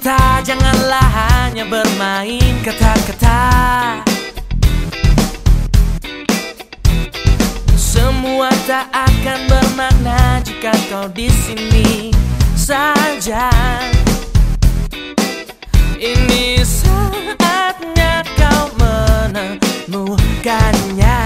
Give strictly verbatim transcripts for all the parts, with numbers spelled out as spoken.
Cinta janganlah hanya bermain kata-kata. Semua tak akan bermakna jika kau di sini saja. Ini saatnya kau menemukannya.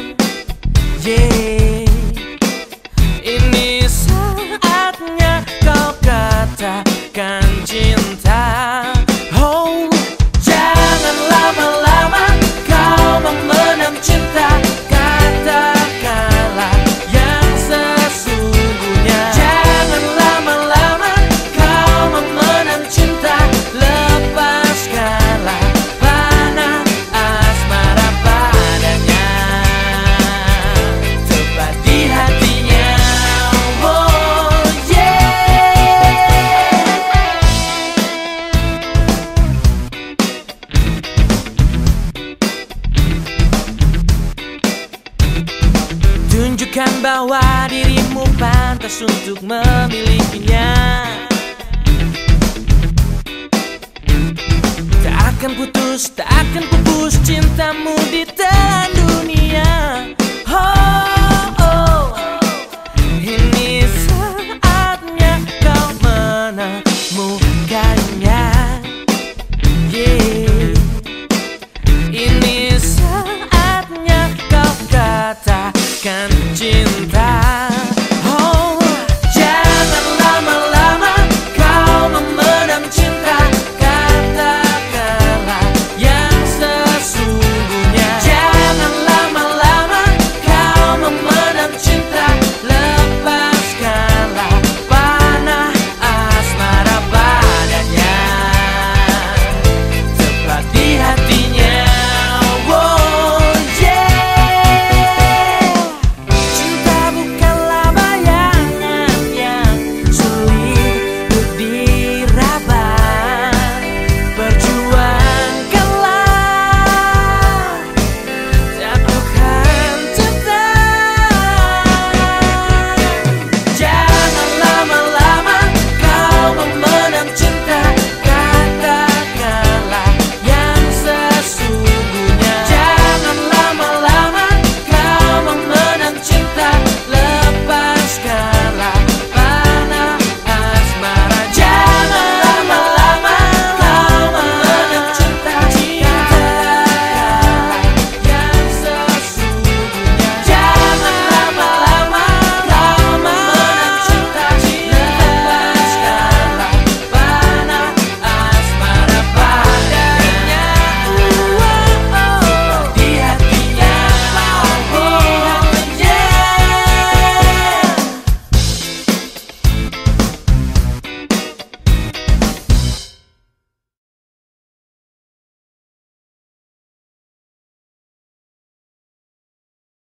Yeah. Ini saatnya kau katakan cinta. Oh, jangan lama-lama kau memendam cinta. Katakanlah yang sesungguhnya. Jangan lama-lama kau memendam cinta. Lepaskanlah panah asmara padanya, tepat di hatinya. Oh yeah. Tunjukkan bahwa dirimu pantas untuk memilikinya. Tak akan putus, tak akan pupus cintamu di telan.